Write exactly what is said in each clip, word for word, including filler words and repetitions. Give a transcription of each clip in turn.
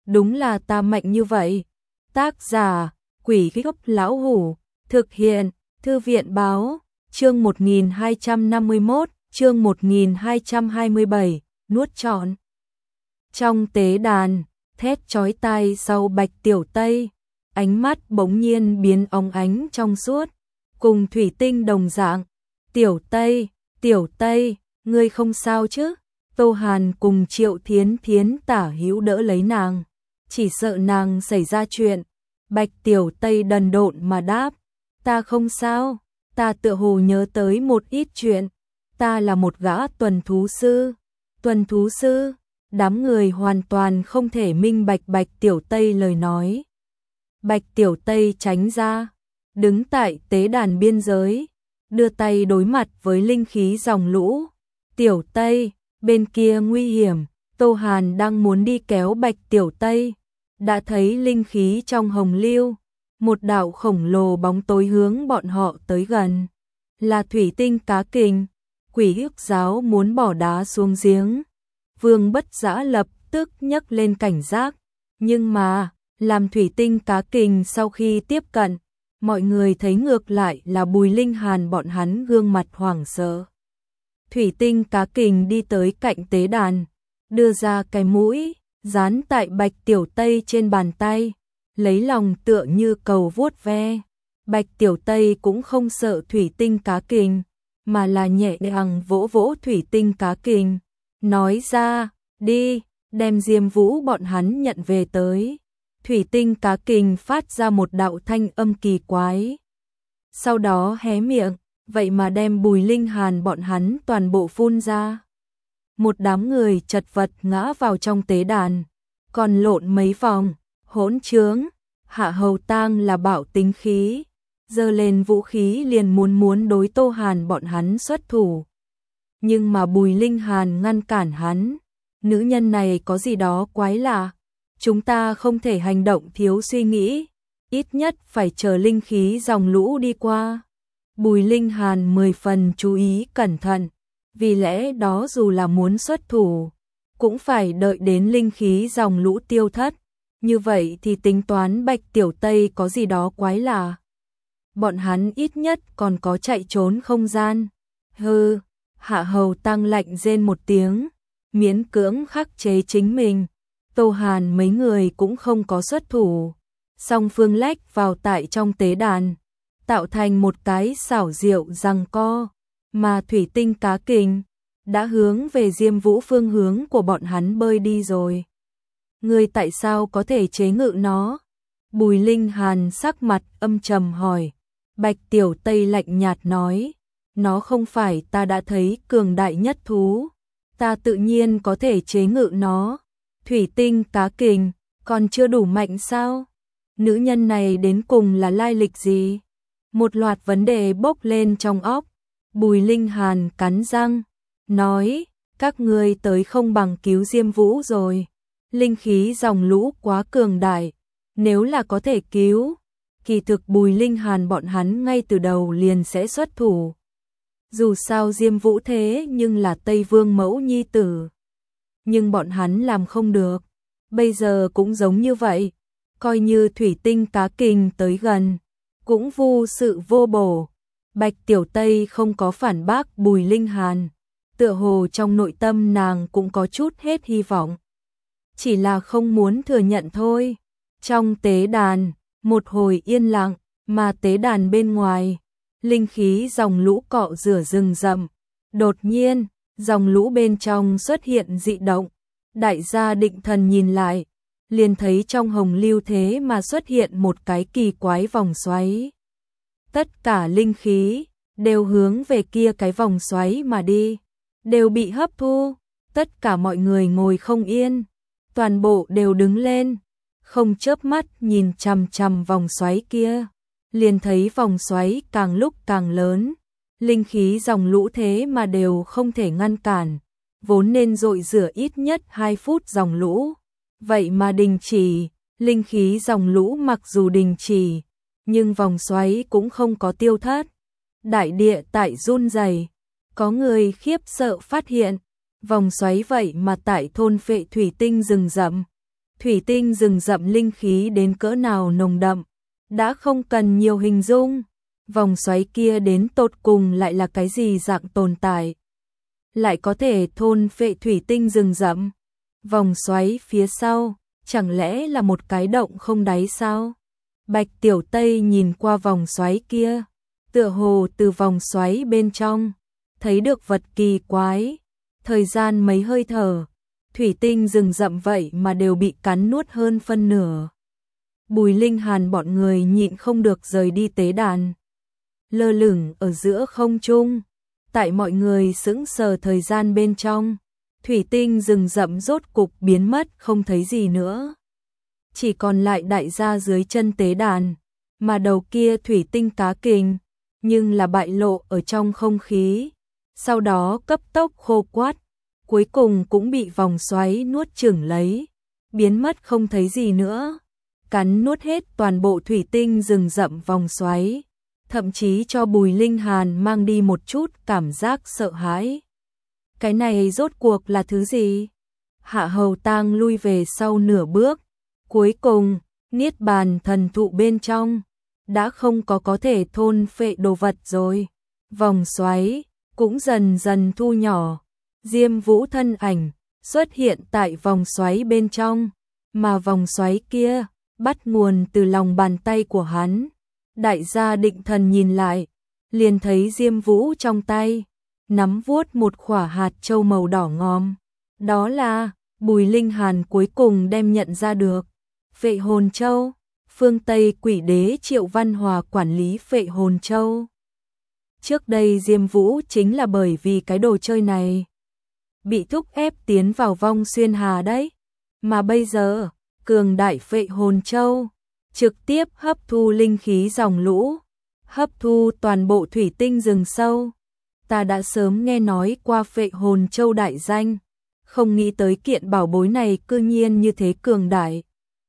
đúng là ta mạnh như vậy. Tác giả, Quỷ Gốc Lão Hủ, thực hiện, Thư viện báo, chương một nghìn hai trăm năm mươi mốt, chương một nghìn hai trăm hai mươi bảy, nuốt trọn. Trong tế đàn, thét chói tai sau Bạch Tiểu Tây, ánh mắt bỗng nhiên biến óng ánh trong suốt, cùng thủy tinh đồng dạng. Tiểu Tây, Tiểu Tây, ngươi không sao chứ? Tô Hàn cùng Triệu Thiến Thiến tả hữu đỡ lấy nàng, chỉ sợ nàng xảy ra chuyện. Bạch Tiểu Tây đần độn mà đáp, ta không sao, ta tựa hồ nhớ tới một ít chuyện, ta là một gã tuần thú sư. Tuần thú sư? Đám người hoàn toàn không thể minh bạch Bạch Tiểu Tây lời nói. Bạch Tiểu Tây tránh ra, đứng tại tế đàn biên giới, đưa tay đối mặt với linh khí dòng lũ. Tiểu Tây, bên kia nguy hiểm. Tô Hàn đang muốn đi kéo Bạch Tiểu Tây, đã thấy linh khí trong hồng lưu, một đạo khổng lồ bóng tối hướng bọn họ tới gần. Là thủy tinh cá kình. Quỷ Hức giáo muốn bỏ đá xuống giếng. Vương Bất Dã lập tức nhấc lên cảnh giác, nhưng mà, làm thủy tinh cá kình sau khi tiếp cận, mọi người thấy ngược lại là Bùi Linh Hàn bọn hắn gương mặt hoảng sợ. Thủy tinh cá kình đi tới cạnh tế đàn, đưa ra cái mũi, dán tại Bạch Tiểu Tây trên bàn tay, lấy lòng tựa như cầu vuốt ve. Bạch Tiểu Tây cũng không sợ thủy tinh cá kình, mà là nhẹ nhàng vỗ vỗ thủy tinh cá kình, nói ra, đi, đem Diêm Vũ bọn hắn nhận về tới. Thủy tinh cá kình phát ra một đạo thanh âm kỳ quái, sau đó hé miệng, vậy mà đem Bùi Linh Hàn bọn hắn toàn bộ phun ra. Một đám người chật vật ngã vào trong tế đàn, còn lộn mấy vòng. Hỗn trướng. Hạ Hầu Tang là bạo tính khí, giơ lên vũ khí liền muốn muốn đối Tô Hàn bọn hắn xuất thủ. Nhưng mà Bùi Linh Hàn ngăn cản hắn, nữ nhân này có gì đó quái lạ, chúng ta không thể hành động thiếu suy nghĩ, ít nhất phải chờ linh khí dòng lũ đi qua. Bùi Linh Hàn mười phần chú ý cẩn thận, vì lẽ đó dù là muốn xuất thủ, cũng phải đợi đến linh khí dòng lũ tiêu thất, như vậy thì tính toán Bạch Tiểu Tây có gì đó quái lạ. Bọn hắn ít nhất còn có chạy trốn không gian. Hừ, Hạ Hầu Tăng lạnh rên một tiếng, miễn cưỡng khắc chế chính mình. Tô Hàn mấy người cũng không có xuất thủ, song phương lách vào tại trong tế đàn, tạo thành một cái xảo diệu giằng co, mà thủy tinh cá kình đã hướng về Diêm Vũ phương hướng của bọn hắn bơi đi rồi. Ngươi tại sao có thể chế ngự nó? Bùi Linh Hàn sắc mặt âm trầm hỏi. Bạch Tiểu Tây lạnh nhạt nói, nó không phải ta đã thấy cường đại nhất thú, ta tự nhiên có thể chế ngự nó. Thủy tinh cá kình còn chưa đủ mạnh sao? Nữ nhân này đến cùng là lai lịch gì? Một loạt vấn đề bốc lên trong óc. Bùi Linh Hàn cắn răng, nói, các ngươi tới không bằng cứu Diêm Vũ rồi. Linh khí dòng lũ quá cường đại, nếu là có thể cứu, kỳ thực Bùi Linh Hàn bọn hắn ngay từ đầu liền sẽ xuất thủ. Dù sao Diêm Vũ thế nhưng là Tây Vương mẫu nhi tử, nhưng bọn hắn làm không được. Bây giờ cũng giống như vậy, coi như thủy tinh cá kình tới gần, cũng vô sự vô bổ. Bạch Tiểu Tây không có phản bác Bùi Linh Hàn, tựa hồ trong nội tâm nàng cũng có chút hết hy vọng, chỉ là không muốn thừa nhận thôi. Trong tế đàn, một hồi yên lặng, mà tế đàn bên ngoài, linh khí dòng lũ cọ rửa rừng rậm. Đột nhiên, dòng lũ bên trong xuất hiện dị động. Đại gia Định Thần nhìn lại, liền thấy trong hồng lưu thế mà xuất hiện một cái kỳ quái vòng xoáy. Tất cả linh khí đều hướng về kia cái vòng xoáy mà đi, đều bị hấp thu. Tất cả mọi người ngồi không yên, toàn bộ đều đứng lên, không chớp mắt nhìn chằm chằm vòng xoáy kia. Liền thấy vòng xoáy càng lúc càng lớn, linh khí dòng lũ thế mà đều không thể ngăn cản, vốn nên dội rửa ít nhất hai phút dòng lũ, vậy mà đình chỉ. Linh khí dòng lũ mặc dù đình chỉ, nhưng vòng xoáy cũng không có tiêu thất. Đại địa tại run rẩy, có người khiếp sợ phát hiện, vòng xoáy vậy mà tại thôn Phệ Thủy Tinh rừng rậm, Thủy tinh rừng rậm linh khí đến cỡ nào nồng đậm, đã không cần nhiều hình dung. Vòng xoáy kia đến tột cùng lại là cái gì dạng tồn tại? Lại có thể thôn phệ thủy tinh rừng rậm? Vòng xoáy phía sau, chẳng lẽ là một cái động không đáy sao? Bạch Tiểu Tây nhìn qua vòng xoáy kia, tựa hồ từ vòng xoáy bên trong, thấy được vật kỳ quái. Thời gian mấy hơi thở, thủy tinh rừng rậm vậy mà đều bị cắn nuốt hơn phân nửa. Bùi Linh Hàn bọn người nhịn không được rời đi tế đàn. Lơ lửng ở giữa không trung, tại mọi người sững sờ thời gian bên trong, thủy tinh rừng rậm rốt cục biến mất không thấy gì nữa. Chỉ còn lại đại gia dưới chân tế đàn, mà đầu kia thủy tinh cá kình, nhưng là bại lộ ở trong không khí, sau đó cấp tốc khô quắt, cuối cùng cũng bị vòng xoáy nuốt chửng lấy, biến mất không thấy gì nữa, cắn nuốt hết toàn bộ thủy tinh rừng rậm vòng xoáy, thậm chí cho Bùi Linh Hàn mang đi một chút cảm giác sợ hãi. Cái này rốt cuộc là thứ gì? Hạ Hầu Tang lui về sau nửa bước, cuối cùng, niết bàn thần thụ bên trong, đã không có có thể thôn phệ đồ vật rồi. Vòng xoáy cũng dần dần thu nhỏ, Diêm Vũ thân ảnh xuất hiện tại vòng xoáy bên trong, mà vòng xoáy kia bắt nguồn từ lòng bàn tay của hắn. Đại gia Định Thần nhìn lại, liền thấy Diêm Vũ trong tay nắm vuốt một khỏa hạt châu màu đỏ ngòm. Đó là, Bùi Linh Hàn cuối cùng đem nhận ra được. Phệ hồn châu, phương Tây quỷ đế Triệu Văn Hòa quản lý phệ hồn châu. Trước đây Diêm Vũ chính là bởi vì cái đồ chơi này bị thúc ép tiến vào vong xuyên hà đấy. Mà bây giờ, cường đại phệ hồn châu trực tiếp hấp thu linh khí dòng lũ, hấp thu toàn bộ thủy tinh rừng sâu. Ta đã sớm nghe nói qua phệ hồn châu đại danh, không nghĩ tới kiện bảo bối này cư nhiên như thế cường đại.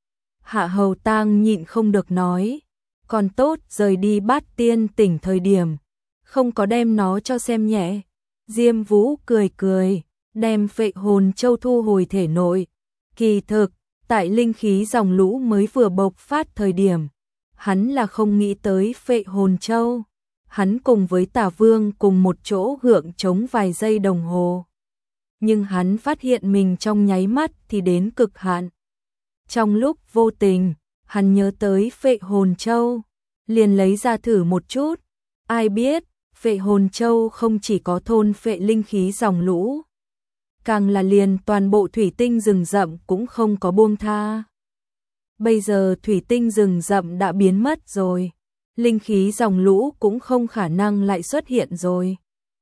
Hạ Hầu Tang nhịn không được nói, còn tốt rời đi Bát Tiên tỉnh thời điểm, không có đem nó cho xem nhẹ. Diêm Vũ cười cười, đem phệ hồn châu thu hồi thể nội. Kỳ thực, tại linh khí dòng lũ mới vừa bộc phát thời điểm, hắn là không nghĩ tới phệ hồn châu. Hắn cùng với Tả Vương cùng một chỗ gượng chống vài giây đồng hồ. Nhưng hắn phát hiện mình trong nháy mắt thì đến cực hạn. Trong lúc vô tình, hắn nhớ tới phệ hồn châu, liền lấy ra thử một chút. Ai biết, phệ hồn châu không chỉ có thôn phệ linh khí dòng lũ, càng là liền toàn bộ thủy tinh rừng rậm cũng không có buông tha. Bây giờ thủy tinh rừng rậm đã biến mất rồi, linh khí dòng lũ cũng không khả năng lại xuất hiện rồi.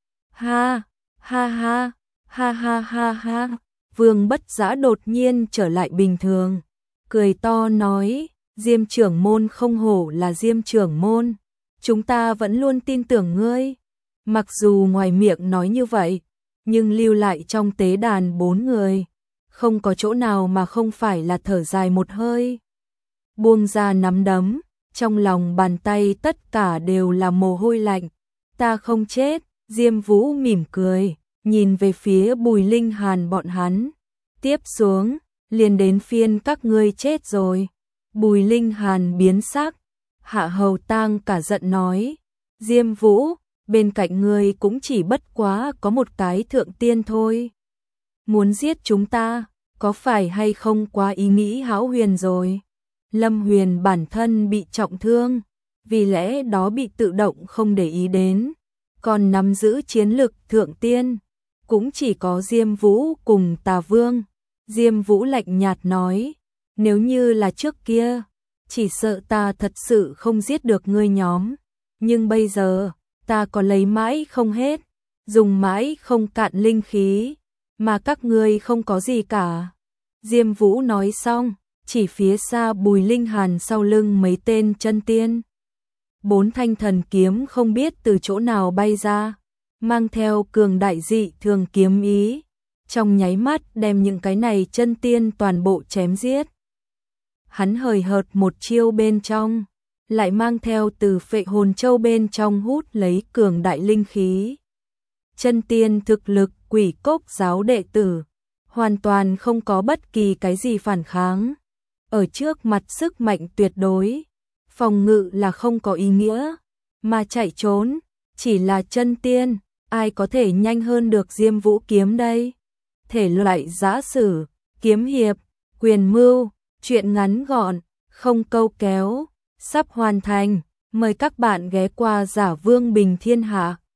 Ha, ha ha, ha ha ha ha, Vương Bất Giã đột nhiên trở lại bình thường, cười to nói, Diêm trưởng môn không hổ là Diêm trưởng môn, chúng ta vẫn luôn tin tưởng ngươi. Mặc dù ngoài miệng nói như vậy, nhưng lưu lại trong tế đàn bốn người, không có chỗ nào mà không phải là thở dài một hơi. Buông ra nắm đấm, trong lòng bàn tay tất cả đều là mồ hôi lạnh. Ta không chết, Diêm Vũ mỉm cười, nhìn về phía Bùi Linh Hàn bọn hắn. Tiếp xuống, liền đến phiên các ngươi chết rồi. Bùi Linh Hàn biến sắc, Hạ Hầu Tang cả giận nói, Diêm Vũ, bên cạnh ngươi cũng chỉ bất quá có một cái thượng tiên thôi. Muốn giết chúng ta, có phải hay không quá ý nghĩ hão huyền rồi? Lâm Huyền bản thân bị trọng thương, vì lẽ đó bị tự động không để ý đến, còn nắm giữ chiến lực thượng tiên, cũng chỉ có Diêm Vũ cùng Tà Vương. Diêm Vũ lạnh nhạt nói, nếu như là trước kia, chỉ sợ ta thật sự không giết được ngươi nhóm, nhưng bây giờ, ta có lấy mãi không hết, dùng mãi không cạn linh khí, mà các ngươi không có gì cả. Diêm Vũ nói xong, chỉ phía xa Bùi Linh Hàn sau lưng mấy tên chân tiên. Bốn thanh thần kiếm không biết từ chỗ nào bay ra, mang theo cường đại dị thường kiếm ý, trong nháy mắt đem những cái này chân tiên toàn bộ chém giết. Hắn hời hợt một chiêu bên trong, lại mang theo từ phệ hồn châu bên trong hút lấy cường đại linh khí. Chân tiên thực lực Quỷ Cốc giáo đệ tử, hoàn toàn không có bất kỳ cái gì phản kháng. Ở trước mặt sức mạnh tuyệt đối, phòng ngự là không có ý nghĩa, mà chạy trốn chỉ là chân tiên, ai có thể nhanh hơn được Diêm Vũ kiếm đây? Thể loại giã sử, kiếm hiệp, quyền mưu, truyện ngắn gọn, không câu kéo, sắp hoàn thành, mời các bạn ghé qua Giả Vương Bình Thiên Hạ.